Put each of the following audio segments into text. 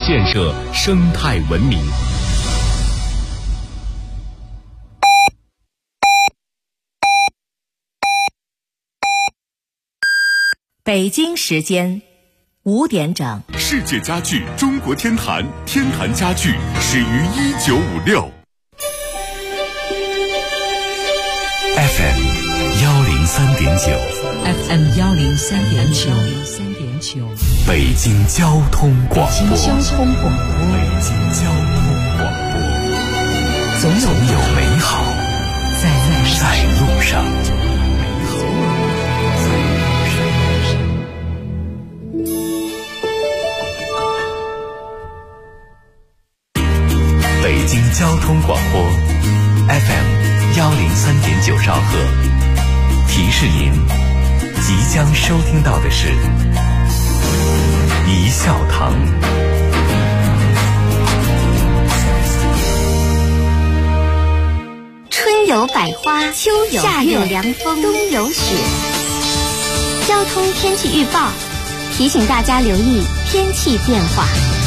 建设生态文明。 北京时间5点整。 世界家具中国天坛，天坛家具始于1956。 FM 103.9 FM 103.9 北京交通广播。 北京交通广播。总有美好在路上。北京交通广播 FM 103.9兆赫，提示您即将收听到的是一笑堂。 春有百花，秋有夏有凉风，冬有雪。交通天气预报提醒大家留意天气变化。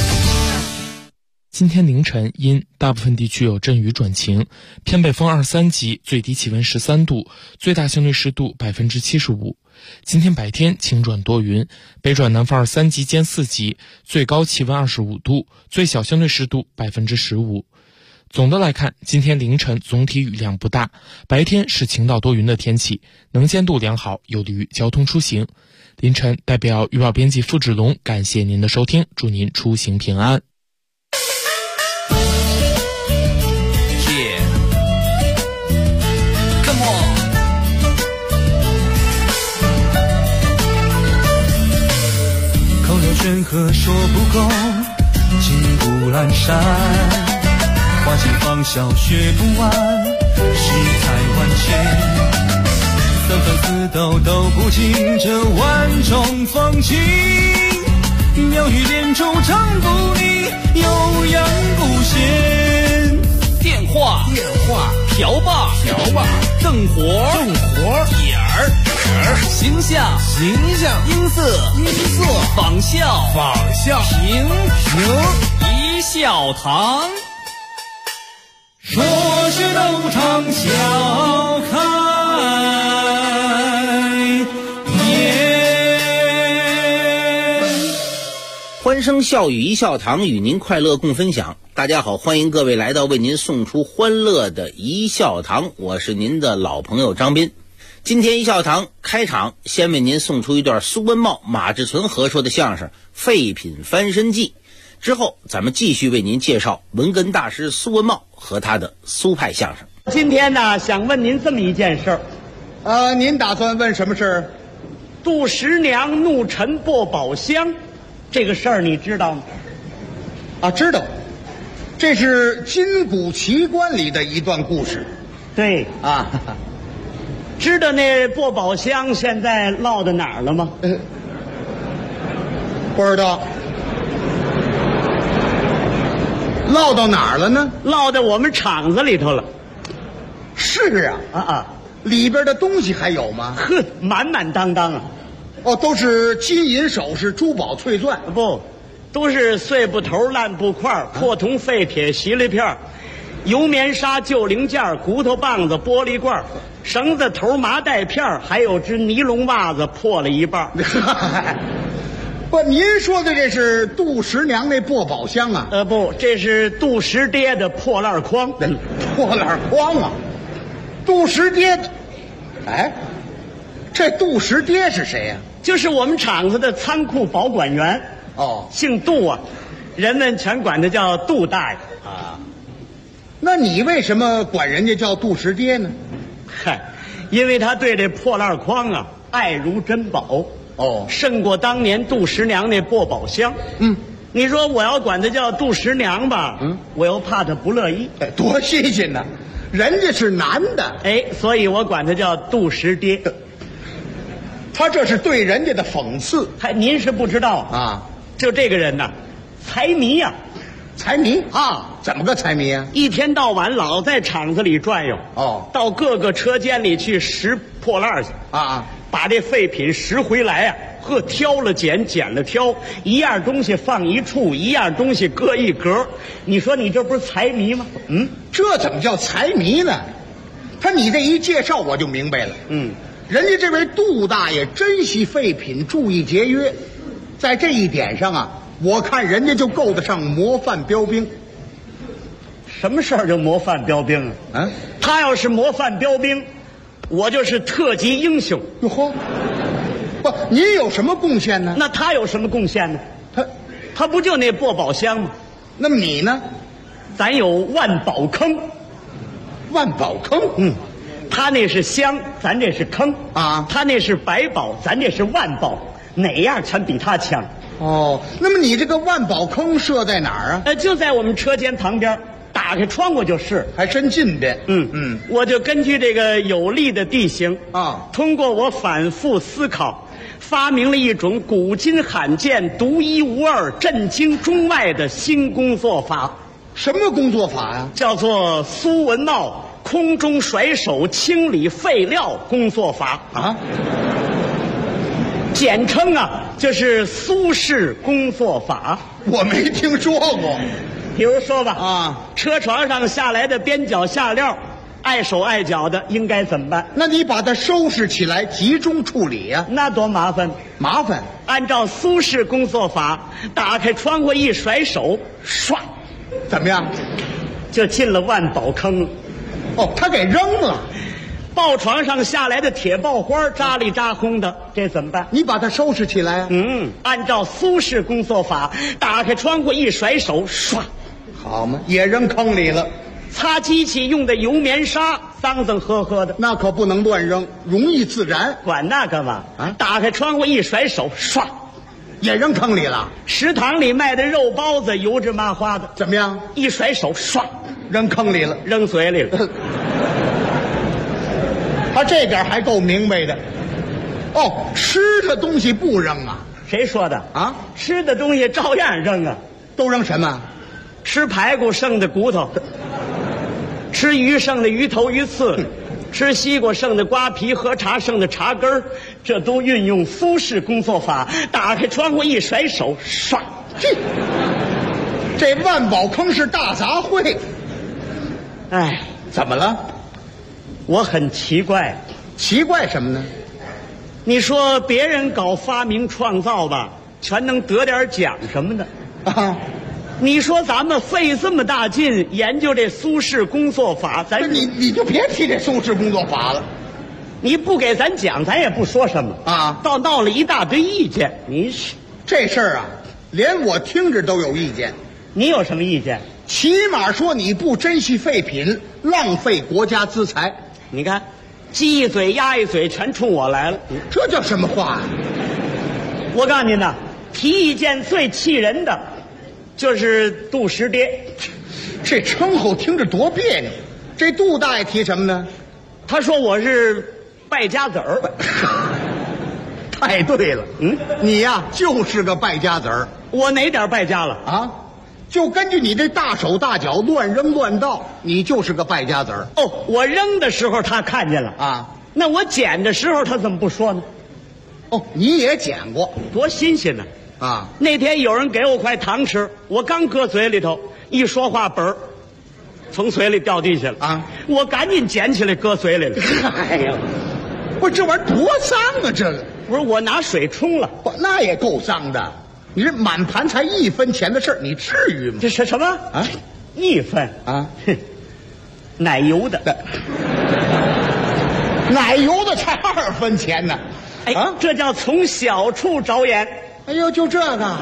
今天凌晨阴，大部分地区有阵雨转晴，偏北风2、3级，最低气温13度，最大相对湿度75%。今天白天晴转多云，北转南风2、3级兼4级，最高气温25度，最小相对湿度15%。总的来看，今天凌晨总体雨量不大，白天是晴到多云的天气，能见度良好，有利于交通出行。凌晨代表预报编辑付志龙感谢您的收听，祝您出行平安。 山河说不够，金不阑珊，花间芳笑学不完，世态万千，三番四斗都不尽这万种风情，妙语连珠唱不腻，悠扬不闲。电话瓢把瞪火点儿形象音色仿效评一笑堂，说是斗场笑开颜。 欢声笑语一笑堂，与您快乐共分享。大家好，欢迎各位来到为您送出欢乐的一笑堂，我是您的老朋友张斌。今天一笑堂开场，先为您送出一段苏文茂、马志存合说的相声《废品翻身记》，之后咱们继续为您介绍文哏大师苏文茂和他的苏派相声。 今天呢，想问您这么一件事儿。 您打算问什么事儿？ 杜十娘怒沉破宝箱，这个事儿你知道吗？ 知道，这是金谷奇观里的一段故事。 对啊， 知道那破宝箱现在落到哪儿了吗？ 不知道。落到哪儿了呢？ 落到我们厂子里头了。 是里边的东西还有吗？ 满满当当啊！ 都是金银首饰、珠宝翠钻。 不，都是碎布头、烂布块、破铜废铁、锡粒片、油棉纱、旧零件、骨头棒子、玻璃罐、绳子头、麻袋片，还有只尼龙袜子破了一半。 不，您说的这是杜十娘那破宝箱啊？ 不，这是杜十爹的破烂筐。 破烂筐啊！杜十爹，这杜十爹是谁呀？ 就是我们厂子的仓库保管员。姓杜啊，人们全管他叫杜大爷啊。那你为什么管人家叫杜十爹呢？ 因为他对这破烂筐啊爱如珍宝。胜过当年杜十娘那破宝箱。你说我要管他叫杜十娘吧，我又怕他不乐意。 多新鲜呢！人家是男的， 所以我管他叫杜十爹。 他这是对人家的讽刺。 您是不知道啊，就这个人呐，财迷呀。 财迷啊？怎么个财迷啊？ 一天到晚老在厂子里转悠。到各个车间里去拾破烂去啊，把这废品拾回来呵，挑了拣，拣了挑，一样东西放一处，一样东西搁一格。你说你这不是财迷吗？ 这怎么叫财迷呢？你这一介绍我就明白了。人家这位杜大爷珍惜废品，注意节约，在这一点上啊，我看人家就够得上模范标兵。 什么事儿就模范标兵啊？他要是模范标兵，我就是特级英雄。 哟呵，不，您有什么贡献呢？ 那他有什么贡献呢？他不就那破宝箱吗？ 那么你呢？ 咱有万宝坑。 万宝坑？ 他那是香，咱这是坑啊。 他那是百宝，咱这是万宝，哪样全比他强。 哦，那么你这个万宝坑设在哪儿啊？ 就在我们车间旁边，打开窗户就是， 还真近便。 我就根据这个有利的地形啊， 通过我反复思考，发明了一种古今罕见、独一无二、震惊中外的新工作法。 什么工作法呀？ 叫做苏文茂空中甩手清理废料工作法啊， 简称啊就是苏式工作法。 我没听说过。 比如说吧啊， 车床上下来的边角下料，碍手碍脚的应该怎么办？ 那你把它收拾起来，集中处理呀。 那多麻烦！ 麻烦。 按照苏式工作法，打开窗户一甩手，唰， 怎么样？ 就进了万宝坑了。 哦，他给扔了。 抱床上下来的铁爆花扎里扎轰的，这怎么办？ 你把它收拾起来啊。 按照苏式工作法，打开窗户一甩手，唰， 好嘛，也扔坑里了。 擦机器用的油棉纱，脏脏呵呵的， 那可不能乱扔，容易自燃。 管那干嘛啊？打开窗户一甩手，唰， 也扔坑里了。 食堂里卖的肉包子油脂麻花的， 怎么样？ 一甩手，唰， 扔坑里了， 扔嘴里了。 他这点还够明白的。哦，吃的东西不扔啊？ 谁说的啊？ 吃的东西照样扔啊。 都扔什么？ 吃排骨剩的骨头，吃鱼剩的鱼头鱼刺，吃西瓜剩的瓜皮，喝茶剩的茶根儿，这都运用苏式工作法。打开窗户一甩手，唰， 这万宝坑是大杂烩。 哎， 怎么了？ 我很奇怪。 奇怪什么呢？ 你说别人搞发明创造吧，全能得点奖什么的啊。 你说咱们费这么大劲研究这苏式工作法， 你就别提这苏式工作法了。 你不给咱讲，咱也不说什么啊。 倒闹了一大堆意见。你是这事儿啊，连我听着都有意见。 你有什么意见？ 起码说你不珍惜废品，浪费国家资财。 你看，鸡一嘴鸭一嘴，全冲我来了。 这叫什么话呀？ 我告诉您呐，提意见最气人的就是杜十爹。 这称呼听着多别扭。这杜大爷提什么呢？ 他说我是败家子儿。 太对了。你呀就是个败家子儿。 我哪点败家了啊？就根据你这大手大脚乱扔乱倒，你就是个败家子儿。 哦，我扔的时候他看见了啊， 那我捡的时候他怎么不说呢？ 哦，你也捡过， 多新鲜呢！ 啊， 那天有人给我块糖吃，我刚搁嘴里头，一说话本儿从嘴里掉地下了啊！ 我赶紧捡起来搁嘴里了。 哎呀，不是这玩意儿多脏啊！这个不是我拿水冲了， 不那也够脏的。你这满盘才1分钱的事儿，你至于吗？ 这是什么啊 ？1分啊？ 奶油的， 奶油的才2分钱呢。 哎啊，这叫从小处着眼。 哎呦，就这个，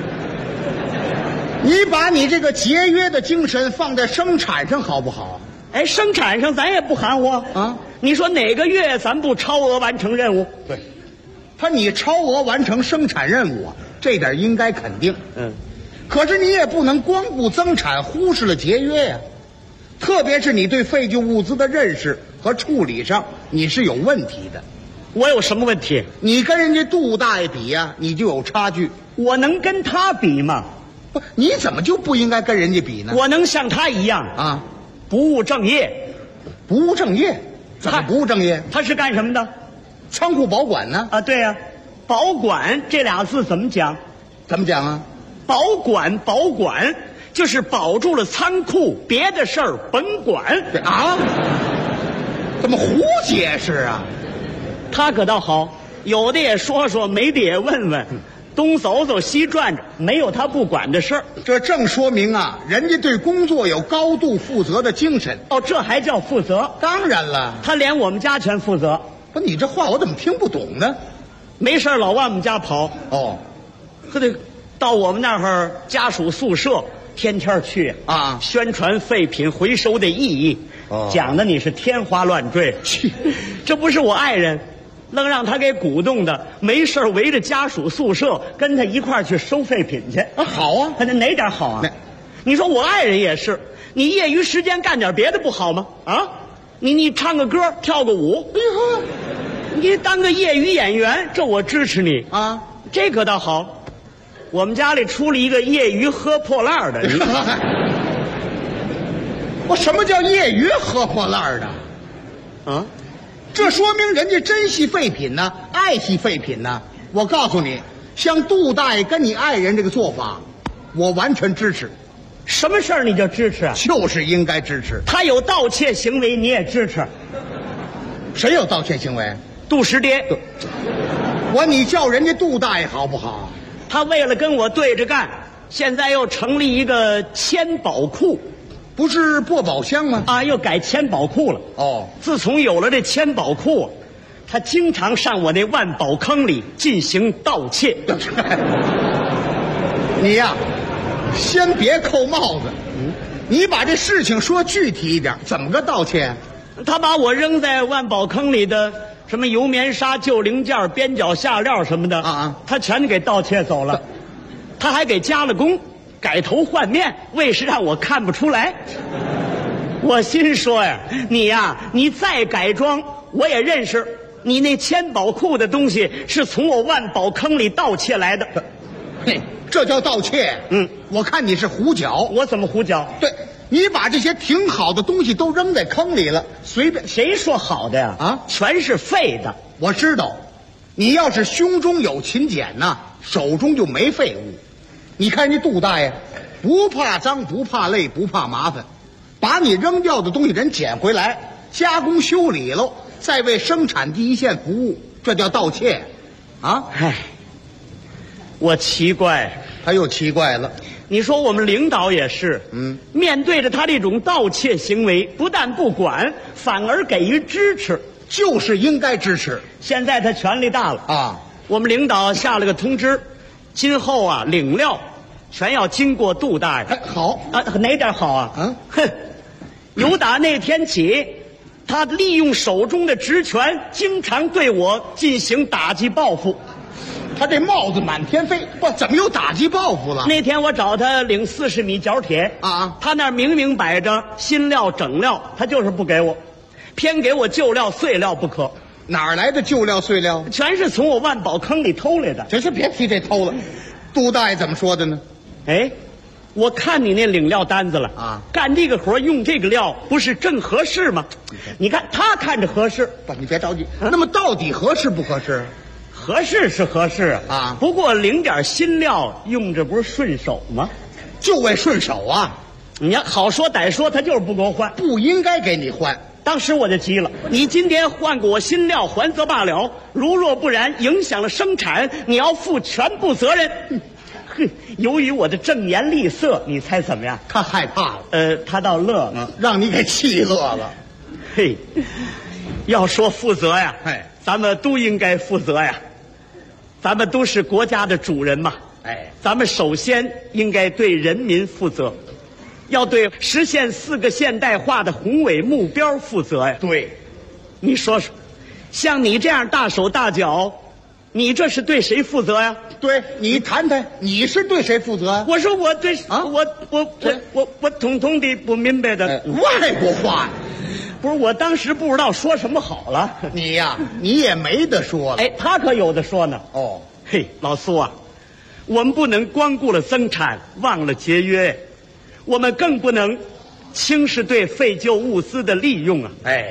你把你这个节约的精神放在生产上好不好？ 哎，生产上咱也不含糊啊。 你说哪个月咱不超额完成任务？ 对，你超额完成生产任务啊，这点应该肯定。可是你也不能光顾增产，忽视了节约呀。特别是你对废旧物资的认识和处理上，你是有问题的。 我有什么问题？ 你跟人家杜大爷比呀，你就有差距。 我能跟他比吗？ 不，你怎么就不应该跟人家比呢？ 我能像他一样啊， 不务正业。 不务正业？怎么不务正业？ 他是干什么的？ 仓库保管呢？ 啊，对呀。 保管这俩字怎么讲？ 怎么讲啊？ 保管就是保住了仓库，别的事儿甭管啊。怎么胡解释啊？ 他可倒好，有的也说说，没的也问问，东走走西转着，没有他不管的事儿。 这正说明啊，人家对工作有高度负责的精神。 哦，这还叫负责？ 当然了， 他连我们家全负责。 不，你这话我怎么听不懂呢？ 没事老往我们家跑。 哦， 可得到我们那儿家属宿舍，天天去啊， 宣传废品回收的意义。讲的你是天花乱坠。这不是我爱人，愣让他给鼓动的，没事围着家属宿舍跟他一块儿去收废品去。 好啊， 他哪点好啊？你说我爱人也是，你业余时间干点别的不好吗？啊，你唱个歌，跳个舞，哎呦，你当个业余演员，这我支持你啊。这可倒好，我们家里出了一个业余喝破烂的。 我什么叫业余喝破烂的？啊，这说明人家珍惜废品呢，爱惜废品呢。我告诉你，像杜大爷跟你爱人这个做法，我完全支持。 什么事儿你就支持啊？ 就是应该支持。 他有盗窃行为，你也支持？ 谁有盗窃行为？ 杜十爹。 你叫人家杜大爷好不好？ 他为了跟我对着干，现在又成立一个千宝库。 不是破宝箱吗？ 啊，又改千宝库了。 哦， 自从有了这千宝库，他经常上我那万宝坑里进行盗窃。 你呀，先别扣帽子。你把这事情说具体一点，怎么个盗窃？ 他把我扔在万宝坑里的什么油棉纱、旧零件、边角下料什么的他全给盗窃走了。他还给加了工。改头换面，为是让我看不出来。我心说呀，你再改装，我也认识你那千宝库的东西是从我万宝坑里盗窃来的。 嘿，这叫盗窃？我看你是胡搅。 我怎么胡搅？ 对，你把这些挺好的东西都扔在坑里了，随便。 谁说好的呀？啊，全是废的。 我知道，你要是胸中有勤俭呐，手中就没废物。你看人家杜大爷，不怕脏，不怕累，不怕麻烦，把你扔掉的东西人捡回来，加工修理喽，再为生产第一线服务，这叫盗窃，啊！ 唉，我奇怪， 他又奇怪了。 你说我们领导也是，面对着他这种盗窃行为，不但不管，反而给予支持， 就是应该支持。 现在他权力大了啊，我们领导下了个通知，今后啊领料。全要经过杜大爷。 好啊，哪点好啊？哼，由打那天起，他利用手中的职权，经常对我进行打击报复。 他这帽子满天飞，不，怎么又打击报复了？ 那天我找他领40米角铁啊，他那明明摆着新料整料，他就是不给我，偏给我旧料碎料不可。 哪儿来的旧料碎料？ 全是从我万宝坑里偷来的。 行，别提这偷了。杜大爷怎么说的呢？ 哎，我看你那领料单子了啊，干这个活用这个料不是正合适吗？你看他看着合适， 不，你别着急。那么到底合适不合适？ 合适是合适啊，不过领点新料用着不是顺手吗？ 就为顺手啊！ 你要好说歹说，他就是不给我换， 不应该给你换。 当时我就急了，你今天换给我新料还则罢了，如若不然影响了生产，你要负全部责任。由于我的正言厉色，你猜怎么样？ 他害怕了。 他倒乐了， 让你给气乐了。 嘿，要说负责呀，咱们都应该负责呀。咱们都是国家的主人嘛，咱们首先应该对人民负责，要对实现4个现代化的宏伟目标负责呀。 对， 你说说，像你这样大手大脚，你这是对谁负责呀？ 对，你谈谈，你是对谁负责？ 我说我对啊，我统统的不明白的外国话。 不是，我当时不知道说什么好了。 你呀，你也没得说了。 哎，他可有的说呢。 哦， 嘿，老苏啊，我们不能光顾了增产，忘了节约，我们更不能轻视对废旧物资的利用啊。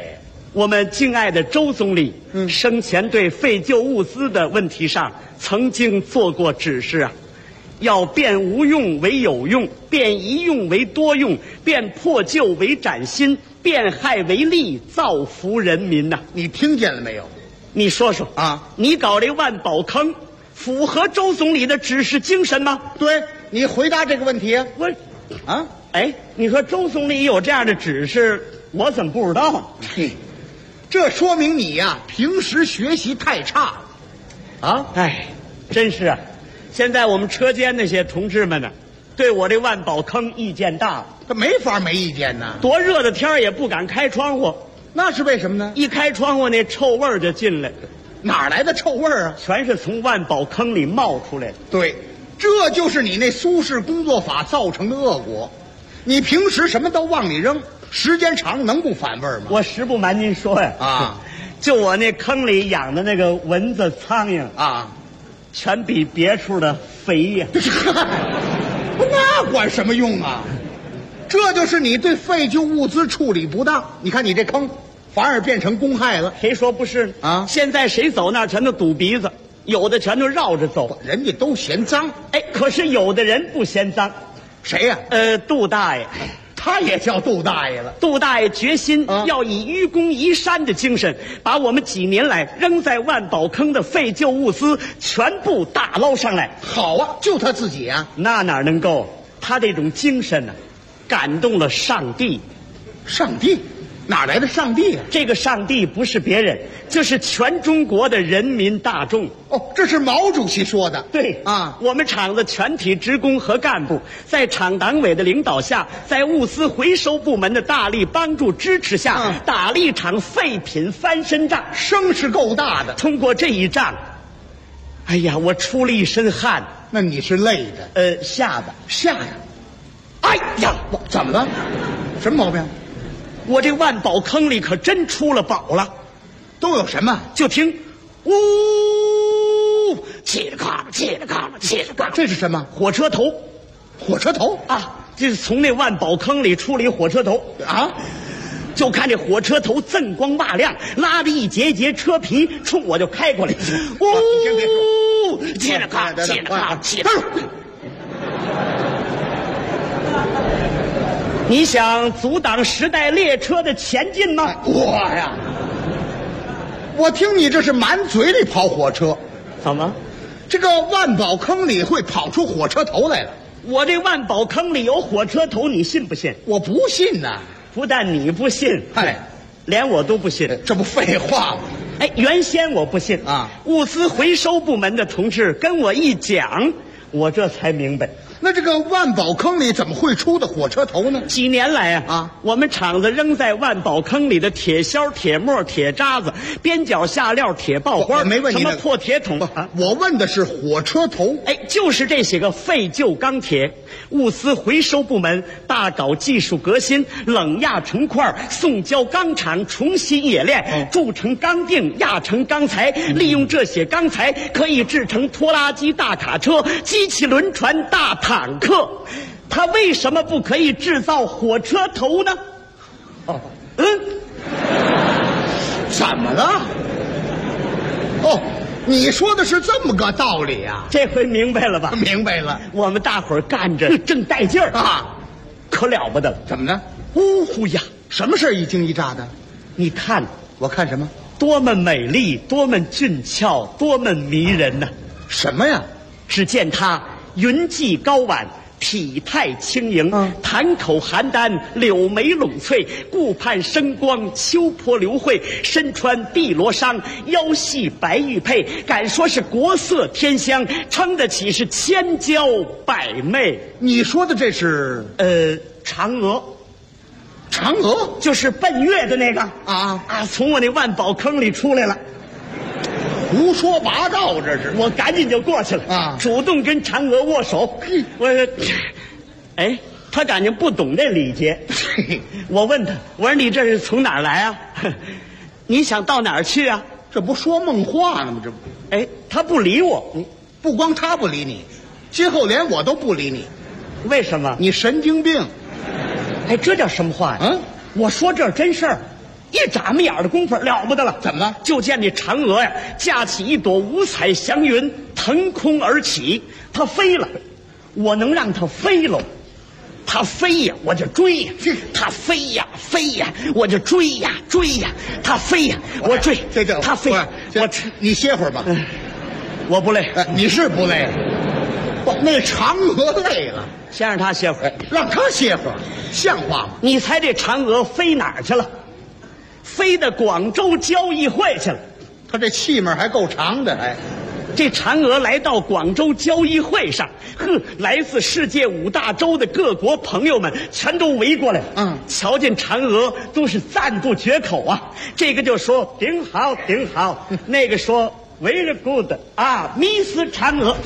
我们敬爱的周总理，生前对废旧物资的问题上曾经做过指示啊，要变无用为有用，变一用为多用，变破旧为崭新，变害为利，造福人民呐。 你听见了没有？ 你说说啊， 你搞这万宝坑，符合周总理的指示精神吗？ 对，你回答这个问题啊。 我，哎，你说周总理有这样的指示，我怎么不知道？ 嘿，这说明你呀，平时学习太差，啊， 哎，真是啊。现在我们车间那些同志们呢，对我这万宝坑意见大了。 他没法没意见呢。 多热的天也不敢开窗户， 那是为什么呢？ 一开窗户那臭味儿就进来， 哪来的臭味儿啊？ 全是从万宝坑里冒出来的。 对，这就是你那苏式工作法造成的恶果。你平时什么都往里扔，时间长能不反味吗？ 我实不瞒您说呀， 啊， 就我那坑里养的那个蚊子、苍蝇啊， 全比别处的肥呀。 那管什么用啊？这就是你对废旧物资处理不当。你看你这坑，反而变成公害了。 谁说不是啊？ 现在谁走那儿全都堵鼻子，有的全都绕着走， 人家都嫌脏。 哎，可是有的人不嫌脏。 谁呀？ 杜大爷。 他也叫杜大爷了。 杜大爷决心要以愚公移山的精神，把我们几年来扔在万宝坑的废旧物资全部打捞上来。 好啊，就他自己啊， 那哪能够？他这种精神呢，感动了上帝。 上帝？哪来的上帝啊？ 这个上帝不是别人，就是全中国的人民大众。 哦，这是毛主席说的。 对啊， 我们厂的全体职工和干部，在厂党委的领导下，在物资回收部门的大力帮助支持下，打了一场废品翻身仗， 声势够大的。 通过这一仗，哎呀，我出了一身汗。 那你是累的？ 下巴。 下呀。哎呀，怎么了？什么毛病？ 我这万宝坑里可真出了宝了。 都有什么？ 就听呜，嘁哩咔啦，嘁哩咔啦，嘁哩咔啦。 这是什么？ 火车头。 火车头啊，这是从那万宝坑里出了一火车头啊！ 就看这火车头锃光瓦亮，拉着一节节车皮冲我就开过来。呜，嘁哩咔啦，嘁哩咔啦，嘁哩咔啦。你想阻挡时代列车的前进吗？ 我听你这是满嘴里跑火车。 怎么？ 这个万宝坑里会跑出火车头来了？ 我这万宝坑里有火车头，你信不信？ 我不信呐！ 不但你不信，连我都不信。 这不废话吗？ 哎，原先我不信啊， 物资回收部门的同志跟我一讲，我这才明白。 那这个万宝坑里怎么会出的火车头呢？ 几年来啊，我们厂子扔在万宝坑里的铁锹、铁末、铁渣子、边角下料、铁爆花， 没问题。 什么破铁桶啊？我问的是火车头。 哎，就是这些个废旧钢铁。物资回收部门大搞技术革新，冷轧成块，送交钢厂重新冶炼，铸成钢锭，压成钢材。利用这些钢材，可以制成拖拉机、大卡车、机器轮船、大坦克。它为什么不可以制造火车头呢？ 怎么了？哦，你说的是这么个道理啊？ 这回明白了吧？ 明白了。 我们大伙儿干着正带劲儿啊， 可了不得了。 怎么呢？ 呜呼呀！ 什么事一惊一乍的？ 你看， 我看什么？ 多么美丽，多么俊俏，多么迷人呐！ 什么呀？ 只见他云髻高挽，体态轻盈，潭口邯郸，柳眉拢翠，顾盼生光，秋波流慧，身穿碧罗裳，腰系白玉佩，敢说是国色天香，称得起是千娇百媚。 你说的这是嫦娥。 嫦娥就是奔月的那个啊， 从我那万宝坑里出来了。 胡说八道，这是！ 我赶紧就过去了啊， 主动跟嫦娥握手。我说，哎，他感觉不懂这礼节。我问他，我说你这是从哪儿来啊？你想到哪儿去啊？ 这不说梦话呢吗？这不， 哎，他不理我。 不光他不理你，今后连我都不理你。 为什么？ 你神经病！ 哎，这叫什么话呀？我说这是真事儿。 一眨巴眼的功夫了不得了。 怎么了？ 就见那嫦娥呀，架起一朵五彩祥云，腾空而起，它飞了。我能让它飞喽。它飞呀，我就追呀；它飞呀，飞呀，我就追呀，追呀；它飞呀，我追。它飞，我你歇会儿吧。 我不累， 你是不累？不，那嫦娥累了， 先让它歇会儿， 让它歇会儿，像话吗？ 你猜这嫦娥飞哪儿去了？飞到广州交易会去了。 他这气门还够长的，哎。 这嫦娥来到广州交易会上，来自世界5大洲的各国朋友们全都围过来。瞧见嫦娥都是赞不绝口啊。这个就说顶好顶好，那个说 very good 啊，Miss 嫦娥。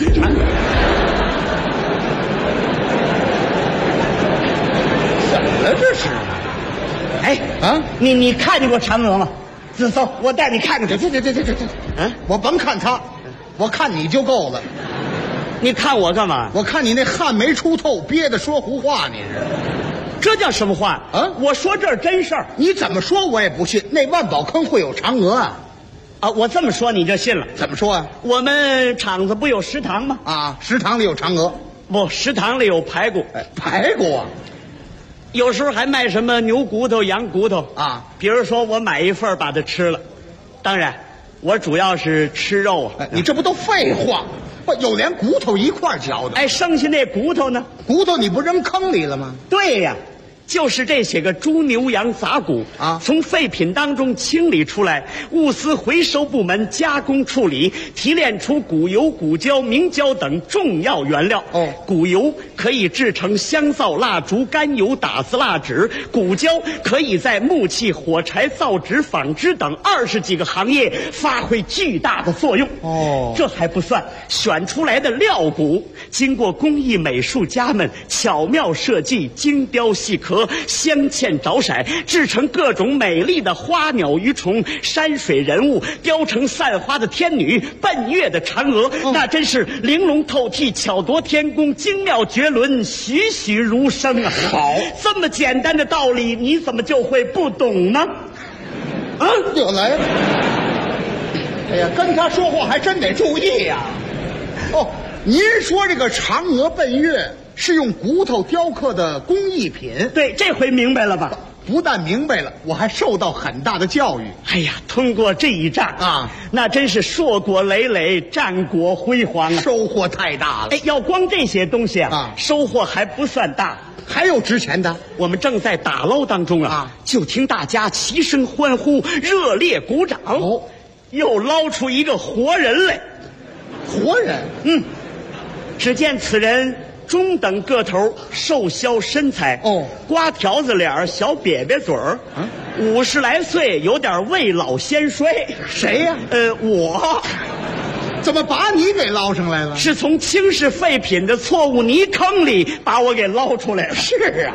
怎么了这是？ 哎啊，你看见过嫦娥吗？走，我带你看看去。 这，我甭看他。我看你就够了， 你看我干嘛？ 我看你那汗没出透，憋得说胡话，你是？ 这叫什么话啊？我说这是真事儿， 你怎么说我也不信。那万宝坑会有嫦娥啊？ 啊，我这么说你就信了？ 怎么说啊？ 我们厂子不有食堂吗？ 啊，食堂里有嫦娥？ 不，食堂里有排骨。 排骨啊？ 有时候还卖什么牛骨头、羊骨头啊？ 比如说我买一份把它吃了，当然。我主要是吃肉啊！ 你这不都废话？不，有连骨头一块嚼的。 哎，剩下那骨头呢？ 骨头你不扔坑里了吗？ 对呀，就是这些个猪牛羊杂骨啊，从废品当中清理出来，物资回收部门加工处理，提炼出骨油、骨胶、明胶等重要原料。骨油可以制成香皂、蜡烛、甘油、打字蜡纸；骨胶可以在木器、火柴、造纸、纺织等20几个行业发挥巨大的作用。这还不算，选出来的料骨经过工艺美术家们巧妙设计、精雕细刻、镶嵌着色，制成各种美丽的花鸟鱼虫、山水人物，雕成散花的天女、奔月的嫦娥，那真是玲珑透剔、巧夺天工、精妙绝伦、栩栩如生啊！好，这么简单的道理，你怎么就会不懂呢？啊， 又来了！哎呀，跟他说话还真得注意呀！您说这个嫦娥奔月是用骨头雕刻的工艺品？ 对，这回明白了吧？ 不但明白了，我还受到很大的教育。 哎呀，通过这一仗啊，那真是硕果累累，战果辉煌啊， 收获太大了。 哎，要光这些东西啊，收获还不算大， 还有值钱的。 我们正在打捞当中啊，就听大家齐声欢呼，热烈鼓掌。又捞出一个活人来。 活人？ 只见此人中等个头，瘦削身材，瓜条子脸，小瘪瘪嘴儿，50来岁，有点未老先衰。 谁呀？ 我。 怎么把你给捞上来了？ 是从轻视废品的错误泥坑里把我给捞出来了。 是啊。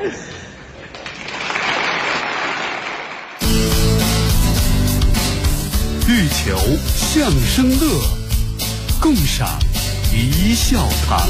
欲求相声乐，共赏一笑堂。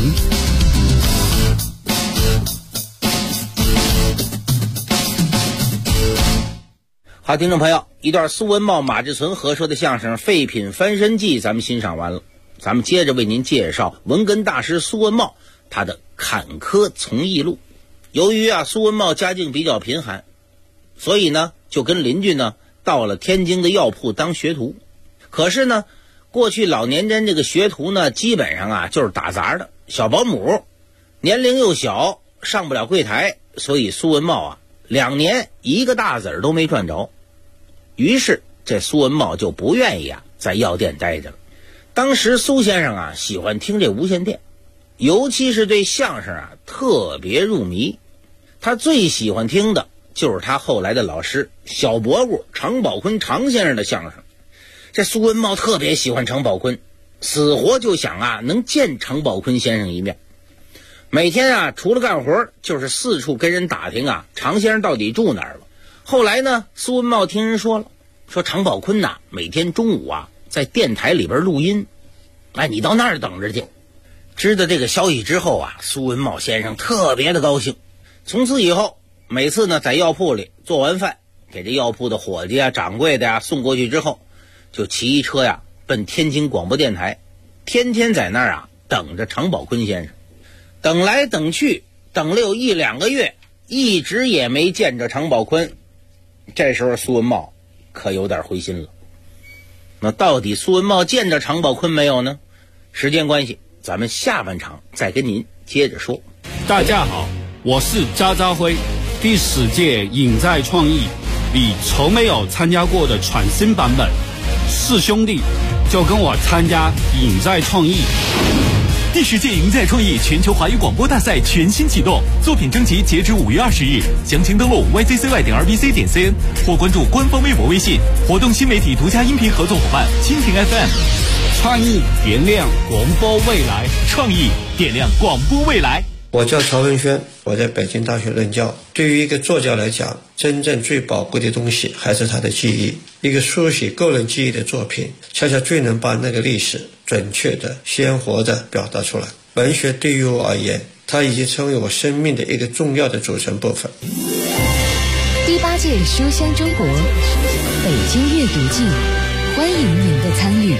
好，听众朋友，一段苏文茂、马志存合说的相声《废品翻身记》咱们欣赏完了，咱们接着为您介绍文哏大师苏文茂他的坎坷从艺路。由于苏文茂家境比较贫寒，所以呢就跟邻居呢到了天津的药铺当学徒。可是呢过去老年间这个学徒呢基本上就是打杂的小保姆，年龄又小，上不了柜台，所以苏文茂2年一个大子儿都没赚着。于是这苏文茂就不愿意在药店待着了。当时苏先生喜欢听这无线电，尤其是对相声特别入迷。他最喜欢听的就是他后来的老师小伯伯常宝坤常先生的相声。这苏文茂特别喜欢常宝坤，死活就想能见常宝坤先生一面。每天除了干活就是四处跟人打听常先生到底住哪儿了。后来呢苏文茂听人说了，说常宝坤每天中午在电台里边录音，你到那儿等着去。知道这个消息之后苏文茂先生特别的高兴。从此以后，每次呢在药铺里做完饭， 给这药铺的伙计啊、掌柜的呀送过去之后，就骑一车呀奔天津广播电台，天天在那儿啊等着常宝坤先生。等来等去，等了有1-2个月，一直也没见着常宝坤。这时候苏文茂可有点灰心了。那到底苏文茂见着常宝坤没有呢？时间关系，咱们下半场再跟您接着说。 大家好，我是渣渣辉。第10届影在创意，你从没有参加过的全新版本，是兄弟就跟我参加影在创意。 第10届赢在创意全球华语广播大赛全新启动，作品征集截止5月20日，详情登录 yzcy.rbc.cn 或关注官方微博、微信。活动新媒体独家音频合作伙伴蜻蜓 FM。 创意点亮广播未来， 创意点亮广播未来。 我叫曹文轩，我在北京大学任教。对于一个作家来讲，真正最宝贵的东西还是他的记忆。一个书写个人记忆的作品，恰恰最能把那个历史准确的、鲜活的表达出来。文学对于我而言，它已经成为我生命的一个重要的组成部分。 第8届书香中国北京阅读季，欢迎您的参与。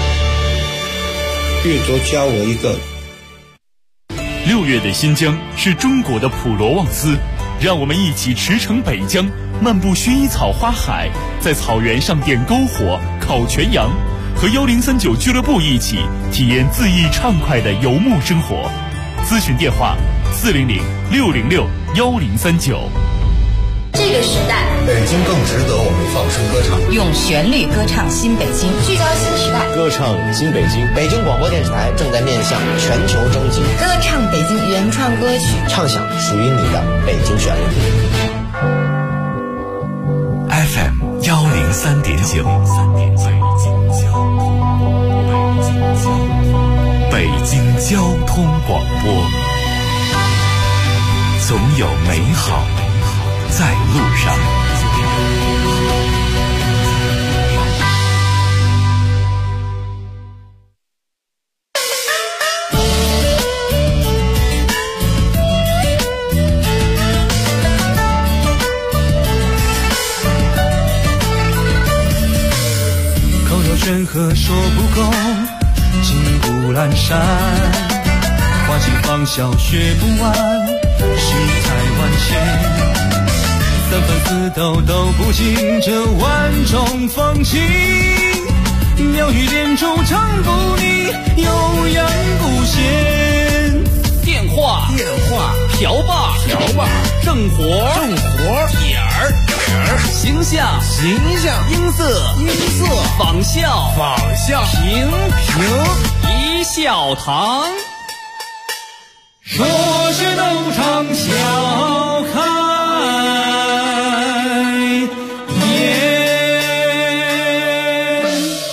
阅读教我一个。 6月的新疆是中国的普罗旺斯，让我们一起驰骋北疆，漫步薰衣草花海，在草原上点篝火、烤全羊，和1039俱乐部一起体验恣意畅快的游牧生活。咨询电话400-606-1039。 这个时代， 北京更值得我们放声歌唱， 用旋律歌唱新北京，聚焦新时代， 歌唱新北京。北京广播电视台正在面向全球征集， 歌唱北京原创歌曲， 唱响属于你的北京旋律。 FM 103.9，北京交通广播，总有美好在路上。 口若悬河说不够，金谷阑珊，花期芳笑学不完，世态万千。3分4斗都不尽这万种风情，妙语连珠唱不腻，悠扬不闲。 电话瓢把正活点儿形象音色仿效平一笑堂。 说是斗场笑开颜。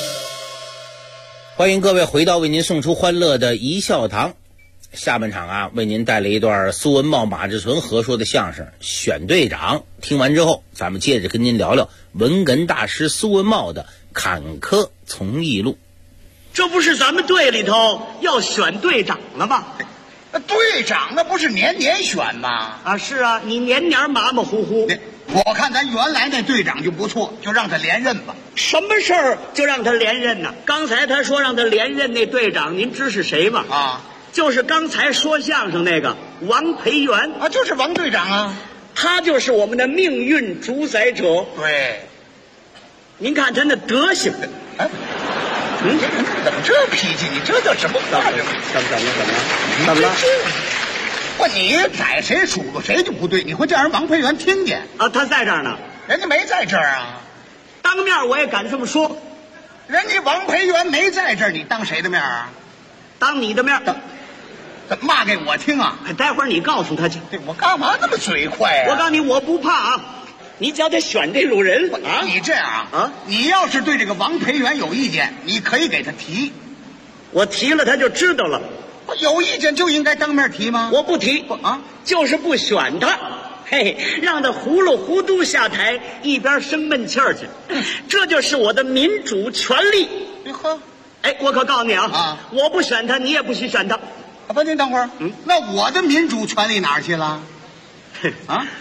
欢迎各位回到为您送出欢乐的一笑堂。下半场啊，为您带来一段苏文茂、马志存合说的相声《选队长》。听完之后，咱们接着跟您聊聊文哏大师苏文茂的坎坷从艺路。 这不是咱们队里头要选队长了吗？ 队长那不是年年选吗？ 啊，是啊，你年年马马虎虎。 我看咱原来那队长就不错，就让他连任吧。 什么事儿就让他连任呢？刚才他说让他连任那队长，您知是谁吗？ 啊， 就是刚才说相声那个王培元啊，就是王队长啊。 他就是我们的命运主宰者。 对， 您看他那德行， 哎，怎么这脾气？你这叫什么话？怎么了？不，你宰谁数落谁就不对，你会叫人王培元听见啊？他在这儿呢， 人家没在这儿啊。 当面我也敢这么说， 人家王培元没在这儿，你当谁的面啊？ 当你的面。 怎么骂给我听啊？ 待会儿你告诉他去。 我干嘛那么嘴快呀？ 我告诉你，我不怕啊。你叫他选这种人啊！ 你这样啊，你要是对这个王培元有意见，你可以给他提。 我提了，他就知道了。 有意见就应该当面提吗？ 我不提啊， 就是不选他。嘿，让他糊里糊涂下台，一边生闷气儿去。这就是我的民主权利。 你喝。 哎，我可告诉你啊，我不选他，你也不许选他。 不，您等会儿。那我的民主权利哪儿去了？啊，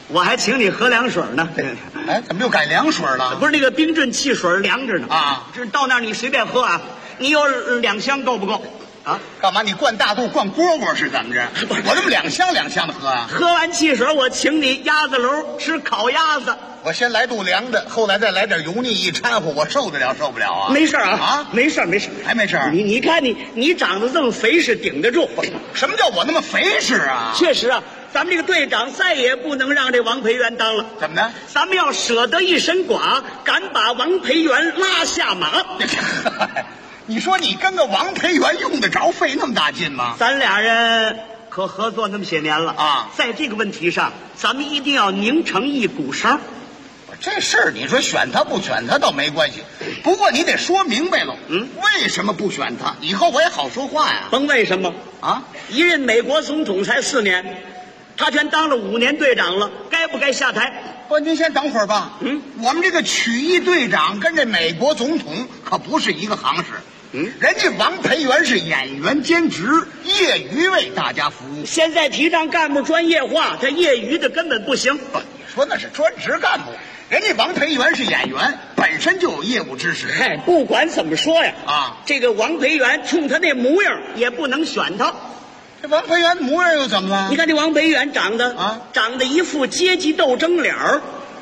我还请你喝凉水呢。 哎，怎么又改凉水了？ 不是那个冰镇汽水凉着呢啊！ 这到那儿你随便喝啊，你有2箱够不够？啊， 干嘛？你灌大肚灌蝈蝈是怎么着？我这么2箱的喝啊！ 喝完汽水，我请你鸭子楼吃烤鸭子。 我先来肚凉的，后来再来点油腻一掺和，我受得了受不了啊？ 没事啊，没事， 还没事。 你看你长得这么肥实，顶得住。 什么叫我那么肥实啊？ 确实啊，咱们这个队长再也不能让这王培元当了。 怎么呢？ 咱们要舍得一身剐，敢把王培元拉下马。 你说你跟个王培元用得着费那么大劲吗？ 咱俩人可合作那么些年了啊，在这个问题上，咱们一定要拧成一股绳。 这事儿你说选他不选他倒没关系，不过你得说明白了，为什么不选他？以后我也好说话呀。 甭为什么啊，一任美国总统才4年，他全当了5年队长了，该不该下台？ 不，您先等会儿吧。我们这个曲艺队长跟这美国总统可不是一个行市。人家王培元是演员兼职，业余为大家服务。 现在提倡干部专业化，他业余的根本不行。 不，你说那是专职干部，人家王培元是演员，本身就有业务知识。 嗨，不管怎么说呀，这个王培元冲他那模样也不能选他。 这王培元模样又怎么了？ 你看这王培元长得一副阶级斗争脸儿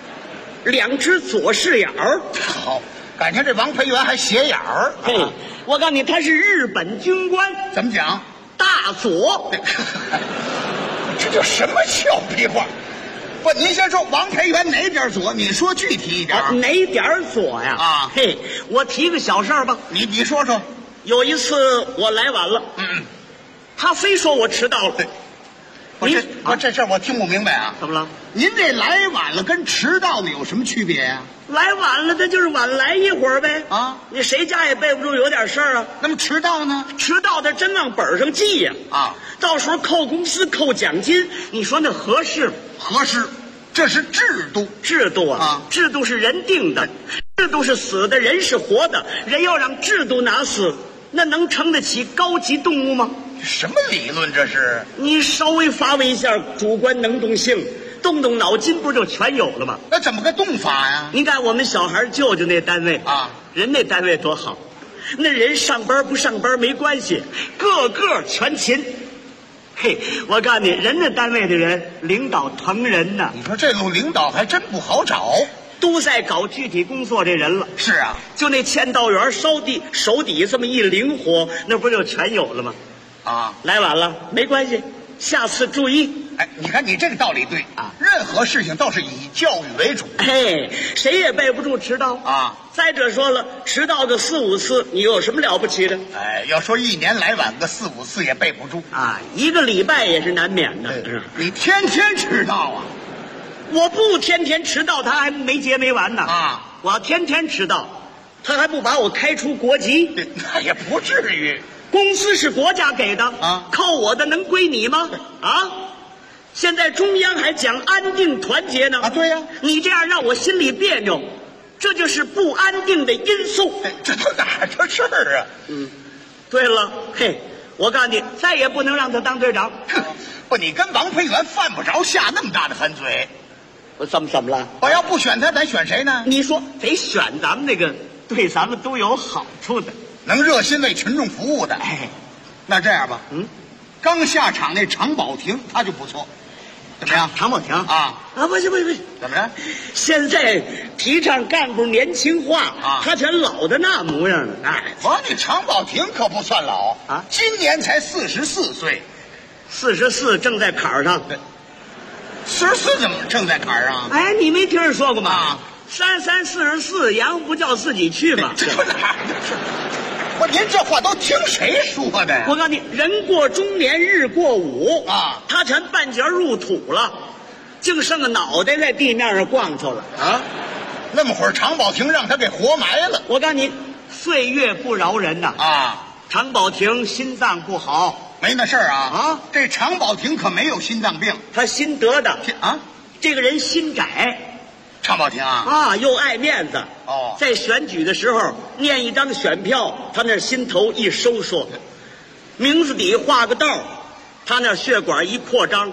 ，2只左视眼儿。 好，感情这王培元还斜眼儿。 嘿，我告诉你，他是日本军官。 怎么讲？ 大左。 这叫什么俏皮话？不，您先说王培元哪点左？你说具体一点。 哪点左呀？嘿，我提个小事儿吧。 你说说。 有一次我来晚了，他非说我迟到了。 这事儿我听不明白啊。 怎么了？ 您这来晚了跟迟到了有什么区别呀？ 来晚了，那就是晚来一会儿呗。你谁家也备不住有点事儿啊。 那么迟到呢？ 迟到的真往本上记呀。到时候扣工资扣奖金，你说那合适吗？ 合适，这是制度。 制度啊，制度是人定的，制度是死的，人是活的。人要让制度拿死，那能撑得起高级动物吗？ 什么理论这是？ 你稍微发挥一下主观能动性，动动脑筋，不就全有了吗？ 那怎么个动法呀？ 你看我们小孩舅舅那单位人那单位多好，那人上班不上班没关系，个个全勤。嘿，我告诉你，人家单位的人领导疼人呐。 你说这路领导还真不好找， 都在搞具体工作这人了。 是啊， 就那签到员手底这么一灵活，那不就全有了吗？来晚了没关系，下次注意。 哎，你看你这个道理对任何事情都是以教育为主。 嘿，谁也背不住迟到再者说了，迟到个4、5次，你有什么了不起的？ 哎，要说1年来晚个4、5次也背不住 1个礼拜也是难免的。 你天天迟到啊？ 我不天天迟到，他还没结没完呢我要天天迟到，他还不把我开除国籍？ 那也不至于。 工资是国家给的扣我的能归你吗？现在中央还讲安定团结呢对呀， 你这样让我心里别扭，这就是不安定的因素。 这都哪的事儿啊？ 对了，嘿，我告诉你，再也不能让他当队长。 不，你跟王培元犯不着下那么大的狠嘴。 我怎么了？ 我要不选他，咱选谁呢？ 你说得选咱们那个对咱们都有好处的， 能热心为群众服务的。那这样吧，刚下场那常宝霆他就不错，怎么样？ 常宝霆不行， 怎么着？ 现在提倡干部年轻化他全老的那模样了。 你常宝霆可不算老今年才44岁 ，44正在坎儿上。 14怎么正在坎儿上？ 哎，你没听说过吗？33、44，羊不叫自己去吗？ 这哪儿的事？您这话都听谁说的呀？ 我告诉你，人过中年日过午他全半截入土了，净剩个脑袋在地面上逛去了那么会儿常宝霆让他给活埋了。 我告诉你，岁月不饶人呐常宝霆心脏不好， 没那事儿这常宝霆可没有心脏病， 他心得的这个人心窄。 常宝霆又爱面子在选举的时候念一张选票，他那心头一收缩，名字底画个道，他那血管一扩张，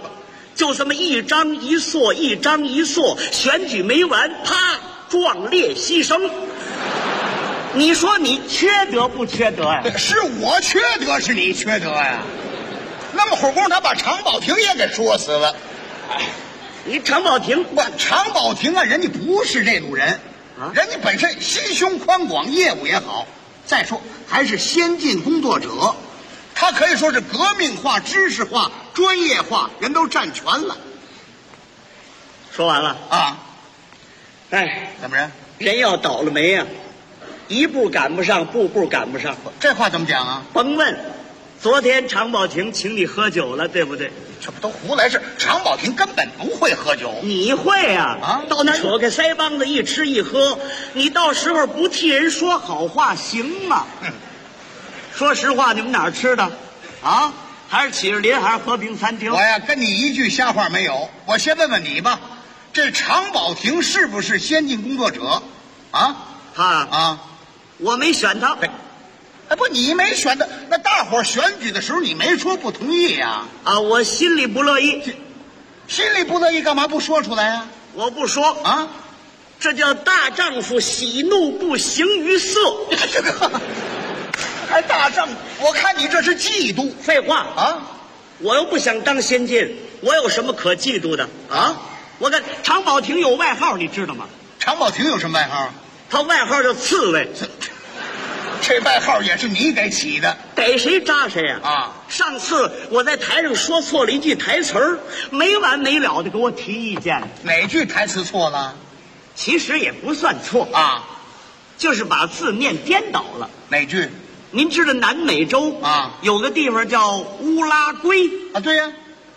就这么一张一缩，一张一缩，选举没完，啪，壮烈牺牲。你说你缺德不缺德呀？ 是我缺德，是你缺德呀？那么会儿功夫，他把常宝霆也给说死了。 你常宝霆不？常宝霆啊，人家不是这路人啊，人家本身心胸宽广，业务也好。再说还是先进工作者，他可以说是革命化、知识化、专业化，人都占全了。 说完了啊？ 哎， 怎么着？ 人要倒了霉呀，一步赶不上，步步赶不上。 这话怎么讲啊？ 甭问，昨天常宝霆请你喝酒了，对不对？ 这不都胡来事？常宝霆根本不会喝酒。 你会啊？啊，到那扯开腮帮子一吃一喝，你到时候不替人说好话行吗？说实话，你们哪儿吃的？啊，还是启士林，还是和平餐厅？ 我呀，跟你一句瞎话没有。我先问问你吧，这常宝霆是不是先进工作者？啊， 他啊，我没选他。 哎，不，你没选他，那大伙选举的时候你没说不同意呀？ 啊，我心里不乐意。 心里不乐意，干嘛不说出来呀？ 我不说啊， 这叫大丈夫喜怒不形于色。 这个还大丈夫？我看你这是嫉妒。 废话啊！ 我又不想当先进，我有什么可嫉妒的啊？我看常宝霆有外号，你知道吗？ 常宝霆有什么外号？ 他外号叫刺猬。 这外号也是你给起的， 逮谁扎谁啊！ 啊！ 上次我在台上说错了一句台词儿，没完没了的给我提意见。 哪句台词错了？ 其实也不算错啊， 就是把字念颠倒了。 哪句？ 您知道南美洲啊有个地方叫乌拉圭啊？对呀、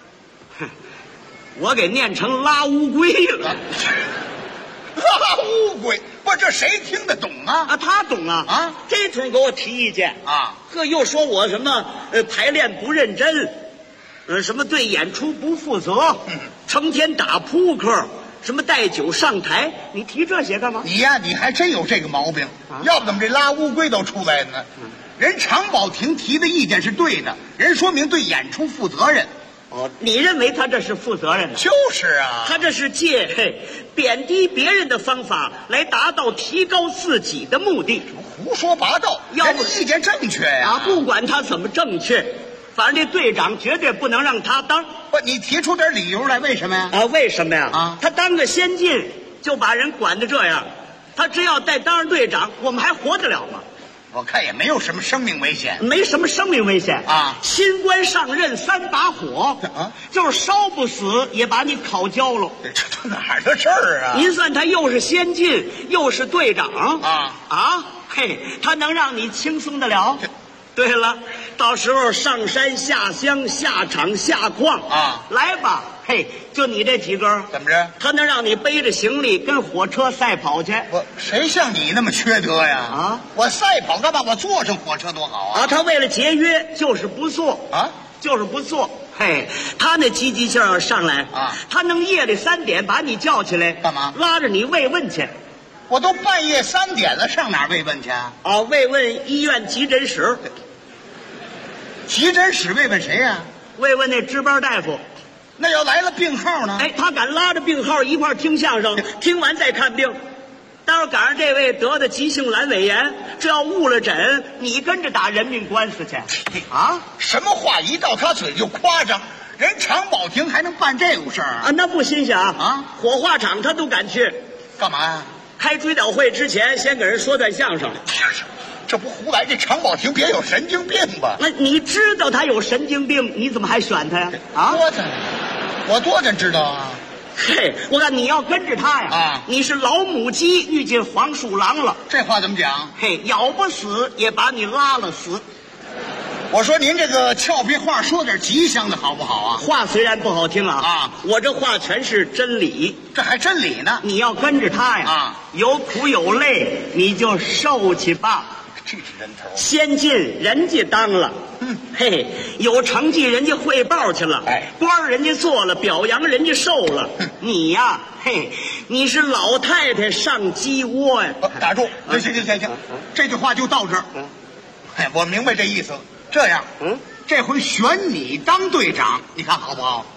我给念成拉乌龟了。 拉乌龟，不，这谁听得懂啊？ 啊，他懂啊！ 啊， 这通给我提意见啊， 呵，又说我什么排练不认真，什么对演出不负责，成天打扑克，什么带酒上台，你提这些干嘛？ 你呀，你还真有这个毛病，要不怎么这拉乌龟都出来呢？人常宝霆提的意见是对的，人说明对演出负责任。 哦，你认为他这是负责任的？ 就是啊， 他这是借贬低别人的方法来达到提高自己的目的。 胡说八道！要不意见正确呀？ 啊，不管他怎么正确，反正这队长绝对不能让他当。 不，你提出点理由来，为什么呀？ 啊，为什么呀？ 啊， 他当个先进就把人管得这样，他只要再当上队长，我们还活得了吗？ 我看也没有什么生命危险， 没什么生命危险啊！ 新官上任3把火啊， 就是烧不死也把你烤焦了。 这哪儿的事儿啊？ 您算他又是先进又是队长啊！ 嘿，他能让你轻松得了？对了，到时候上山下乡下厂下矿啊， 来吧，嘿，就你这几根， 怎么着？ 他能让你背着行李跟火车赛跑去？ 谁像你那么缺德呀？ 啊， 我赛跑干嘛？我坐上火车多好啊！ 啊，他为了节约，就是不坐啊， 就是不坐。嘿，他那积极劲儿上来啊， 他能夜里3点把你叫起来， 干嘛？ 拉着你慰问去。 我都半夜3点了，上哪儿慰问去啊？ 啊，慰问医院急诊室。 急诊室慰问谁呀？ 慰问那值班大夫。 那要来了病号呢？ 哎，他敢拉着病号一块儿听相声，听完再看病。待会儿赶上这位得的急性阑尾炎，这要误了诊，你跟着打人命官司去啊？ 什么话一到他嘴就夸张，人常宝霆还能办这种事儿啊？ 那不新鲜啊！ 火化场他都敢去， 干嘛呀？ 开追悼会之前先给人说段相声。 这不胡来？这常宝霆别有神经病吧？ 那你知道他有神经病，你怎么还选他呀？啊， 我多咱知道啊！ 嘿，我看你要跟着他呀！ 啊， 你是老母鸡遇见黄鼠狼了。 这话怎么讲？ 嘿，咬不死也把你拉了死。 我说您这个俏皮话说点吉祥的好不好啊？ 话虽然不好听啊， 我这话全是真理。 这还真理呢？ 你要跟着他呀！ 啊， 有苦有累你就受去吧。 这是人头。 先进人家当了，嘿，有成绩人家汇报去了， 哎， 官人家做了，表扬人家受了，你呀，嘿，你是老太太上鸡窝呀！ 打住！行，这句话就到这儿。哎，我明白这意思了。这样，这回选你当队长，你看好不好？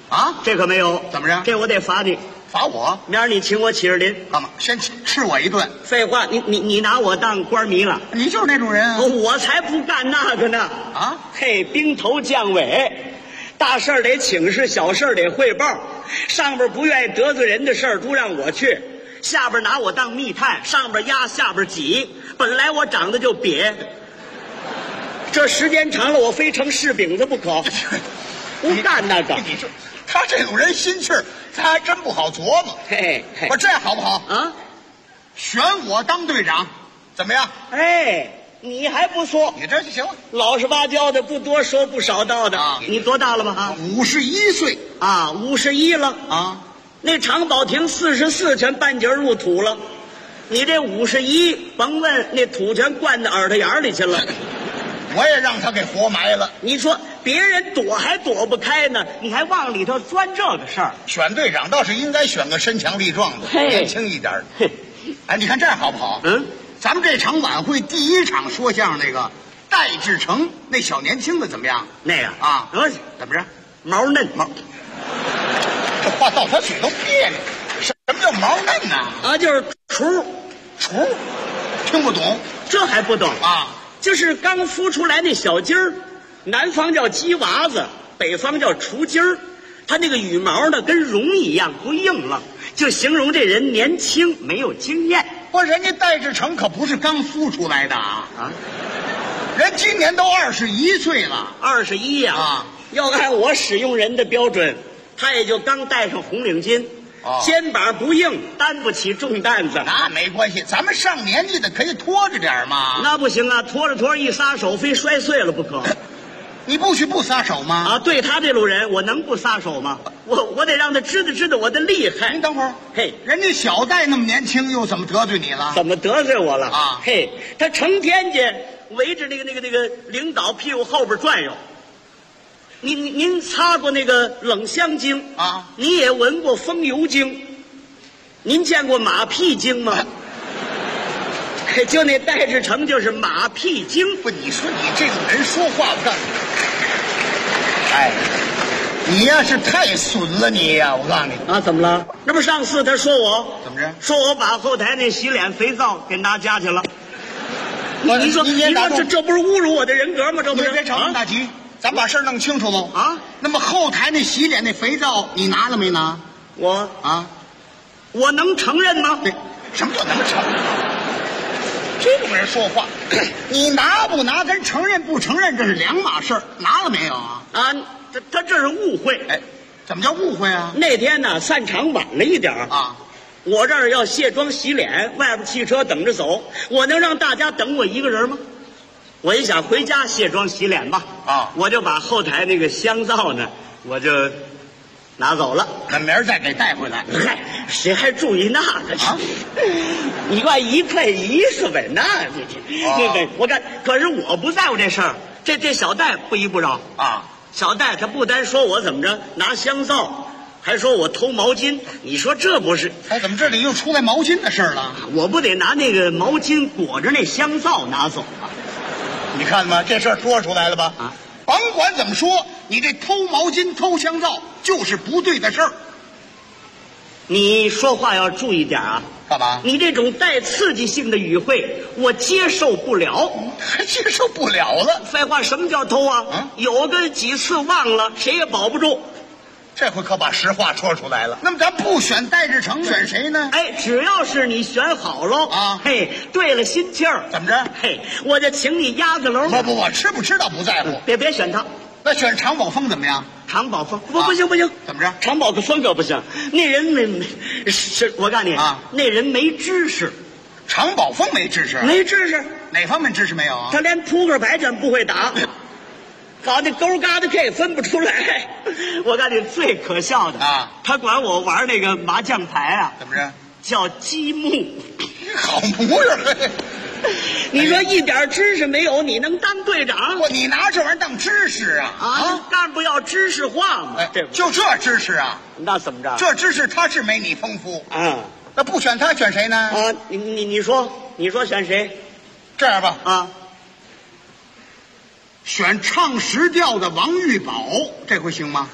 啊，这可没有。 怎么着？ 这我得罚你。 罚我？ 明儿你请我起士林。 干嘛？先吃我一顿？ 废话，你拿我当官迷了？ 你就是那种人啊！ 我才不干那个呢！ 啊， 嘿，兵头将尾，大事得请示，小事得汇报。上边不愿意得罪人的事儿都让我去，下边拿我当密探，上边压下边挤。本来我长得就瘪，这时间长了，我非成柿饼子不可。不干那个。 你说他这种人心气儿，他还真不好琢磨。 嘿， 我说这样好不好啊？ 选我当队长，怎么样？ 哎，你还不错， 你这就行了。 老实巴交的，不多说不少道的。 啊， 你多大了吧？啊 ，51岁啊，51了啊。 那常宝霆44全半截入土了，你这51，甭问，那土全灌到耳朵眼里去了。 我也让他给活埋了。 你说别人躲还躲不开呢，你还往里头钻这个事儿？ 选队长倒是应该选个身强力壮的，年轻一点的。哎，你看这样好不好？ 嗯， 咱们这场晚会第一场说相声那个戴志诚那小年轻的怎么样？ 那个啊，怎么着？ 毛嫩毛，这话到他嘴都别扭。什么叫毛嫩呢？ 啊，就是雏， 听不懂， 这还不懂啊？ 就是刚孵出来那小鸡儿，南方叫鸡娃子，北方叫雏鸡儿。它那个羽毛呢，跟绒一样不硬了，就形容这人年轻没有经验。 不，人家戴志诚可不是刚孵出来的啊！人今年都21岁了。 21呀！啊，要按我使用人的标准，他也就刚戴上红领巾。肩膀不硬，担不起重担子。 那没关系，咱们上年纪的可以拖着点嘛。 那不行啊，拖着一撒手非摔碎了不可。 你不许不撒手吗？ 啊，对他这路人，我能不撒手吗？我得让他知道我的厉害。 您等会儿， 嘿， 人家小戴那么年轻，又怎么得罪你了？ 怎么得罪我了啊？ 嘿，他成天去围着那个领导屁股后边转悠。您擦过那个冷香精啊？ 你也闻过风油精？您见过马屁精吗？就那戴志诚就是马屁精。 不，你说你这种人说话，我告诉你，哎，你呀是太损了你呀！我告诉你啊，怎么了？那不上次他说我怎么着？ 说我把后台那洗脸肥皂给拿家去了。你说这不是侮辱我的人格吗？这不是？ 别吵那么大急。咱把事儿弄清楚喽啊！ 那么后台那洗脸那肥皂你拿了没拿？ 我能承认吗？ 对，什么叫能承认？这种人说话，你拿不拿跟承认不承认这是两码事儿。拿了没有啊？ 啊，他这是误会。 哎，怎么叫误会啊？ 那天呢散场晚了一点啊， 我这儿要卸妆洗脸，外边汽车等着走，我能让大家等我一个人吗？我一想回家卸妆洗脸吧， 啊， 我就把后台那个香皂呢，我就拿走了。 那明儿再给带回来。 嗨，谁还注意那个啊？你怪1块1是呗？那对，我看，可是我不在乎这事儿。这小戴不依不饶啊！ 小戴他不单说我怎么着拿香皂，还说我偷毛巾。你说这不是？ 哎，怎么这里又出来毛巾的事儿了？ 我不得拿那个毛巾裹着那香皂拿走啊？ 你看吗？这事儿说出来了吧？ 啊， 甭管怎么说，你这偷毛巾、偷香皂就是不对的事儿。 你说话要注意点啊！ 干嘛？ 你这种带刺激性的语汇，我接受不了。 还接受不了了？ 废话，什么叫偷啊？有个几次忘了，谁也保不住。 这回可把实话说出来了。那么咱不选戴志诚，选谁呢？ 哎，只要是你选好喽啊， 嘿，对了心气儿， 怎么着？ 嘿，我就请你鸭子楼。 不，吃不吃倒不在乎。 别选他。 那选常宝峰怎么样？ 常宝峰不行， 怎么着？ 常宝峰可不行，那人是我告诉你啊， 那人没知识。 常宝峰没知识？ 没知识， 哪方面知识没有啊？ 他连扑克牌全不会打。搞那勾嘎的 K 分不出来，我告诉你最可笑的啊！ 他管我玩那个麻将牌啊， 怎么着？ 叫积木， 好模样！ 你说一点知识没有，你能当队长？ 你拿这玩意儿当知识啊？ 啊，干部要知识化嘛？ 哎，就这知识啊？ 那怎么着？ 这知识他是没你丰富啊。 那不选他选谁呢？ 啊，你说选谁？ 这样吧， 啊。 选唱实调的王玉宝，这回行吗？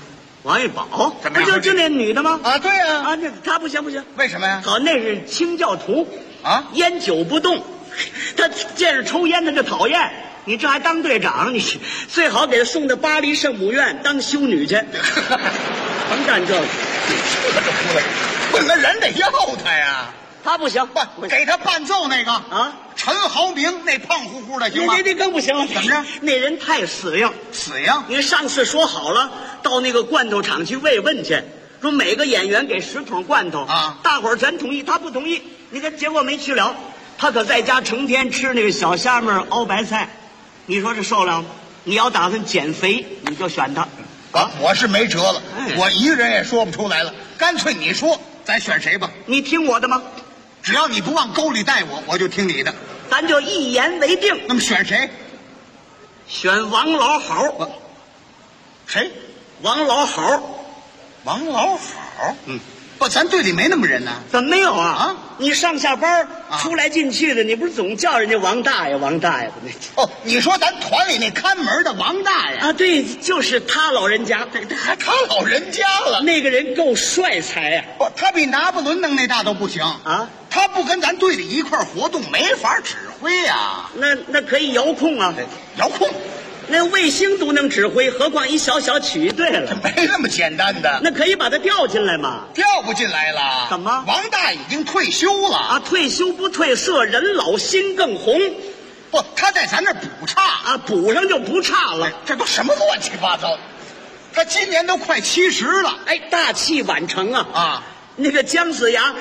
王玉宝怎么样？ 不就那女的吗？ 啊，对呀。 啊，那她不行不行， 为什么呀？ 好，那是清教徒啊， 烟酒不动，他见着抽烟他就讨厌。你这还当队长？你最好给他送到巴黎圣母院当修女去，甭干这个。 不，那人得要他呀。 他不行， 不给他伴奏那个啊， 陈豪明那胖乎乎的行吗？ 那更不行了。 怎么着？ 那人太死硬， 死硬。 你上次说好了，到那个罐头厂去慰问去，说每个演员给10桶罐头啊， 大伙儿全同意，他不同意。你看结果没去了，他可在家成天吃那个小虾米熬白菜，你说这受了吗？你要打算减肥，你就选他。 啊，我是没辙了，我一个人也说不出来了，干脆你说，咱选谁吧？ 你听我的吗？ 只要你不往沟里带我，我就听你的。 咱就一言为定。 那么选谁？ 选王老好。 谁？ 王老好。 王老好？不，咱队里没那么人呢。 怎么没有啊？啊，你上下班出来进去的，你不是总叫人家王大爷王大爷的那？哦，你说咱团里那看门的王大爷啊？对，就是他老人家。 这还他老人家了？ 那个人够帅才呀！ 不，他比拿破仑能耐大都不行啊！ 他不跟咱队里一块活动，没法指挥呀。 那可以遥控啊， 遥控。 那卫星都能指挥，何况一小小曲艺队了？ 没那么简单的。 那可以把他调进来吗？ 调不进来了。 怎么？ 王大已经退休了啊！退休不褪色，人老心更红。 不，他在咱这儿补差啊，补上就不差了。 这都什么乱七八糟？他今年都快70了。 哎，大器晚成啊！ 啊， 那个姜子牙